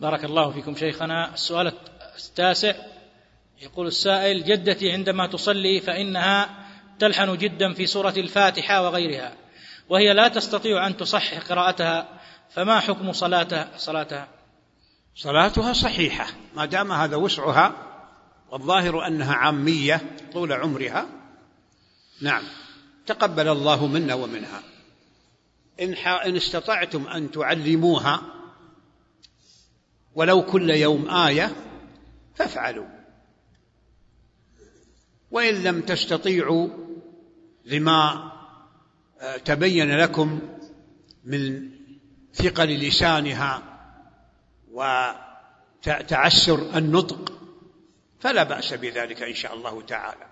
بارك الله فيكم شيخنا. السؤال التاسع، يقول السائل: جدتي عندما تصلي فإنها تلحن جدا في سورة الفاتحة وغيرها، وهي لا تستطيع أن تصحح قراءتها، فما حكم صلاتها؟ صلاتها صحيحة ما دام هذا وسعها، والظاهر أنها عامية طول عمرها. نعم، تقبل الله منا ومنها. إن استطعتم أن تعلموها ولو كل يوم آية فافعلوا، وإن لم تستطيعوا لما تبين لكم من ثقل لسانها وتعسر النطق فلا بأس بذلك إن شاء الله تعالى.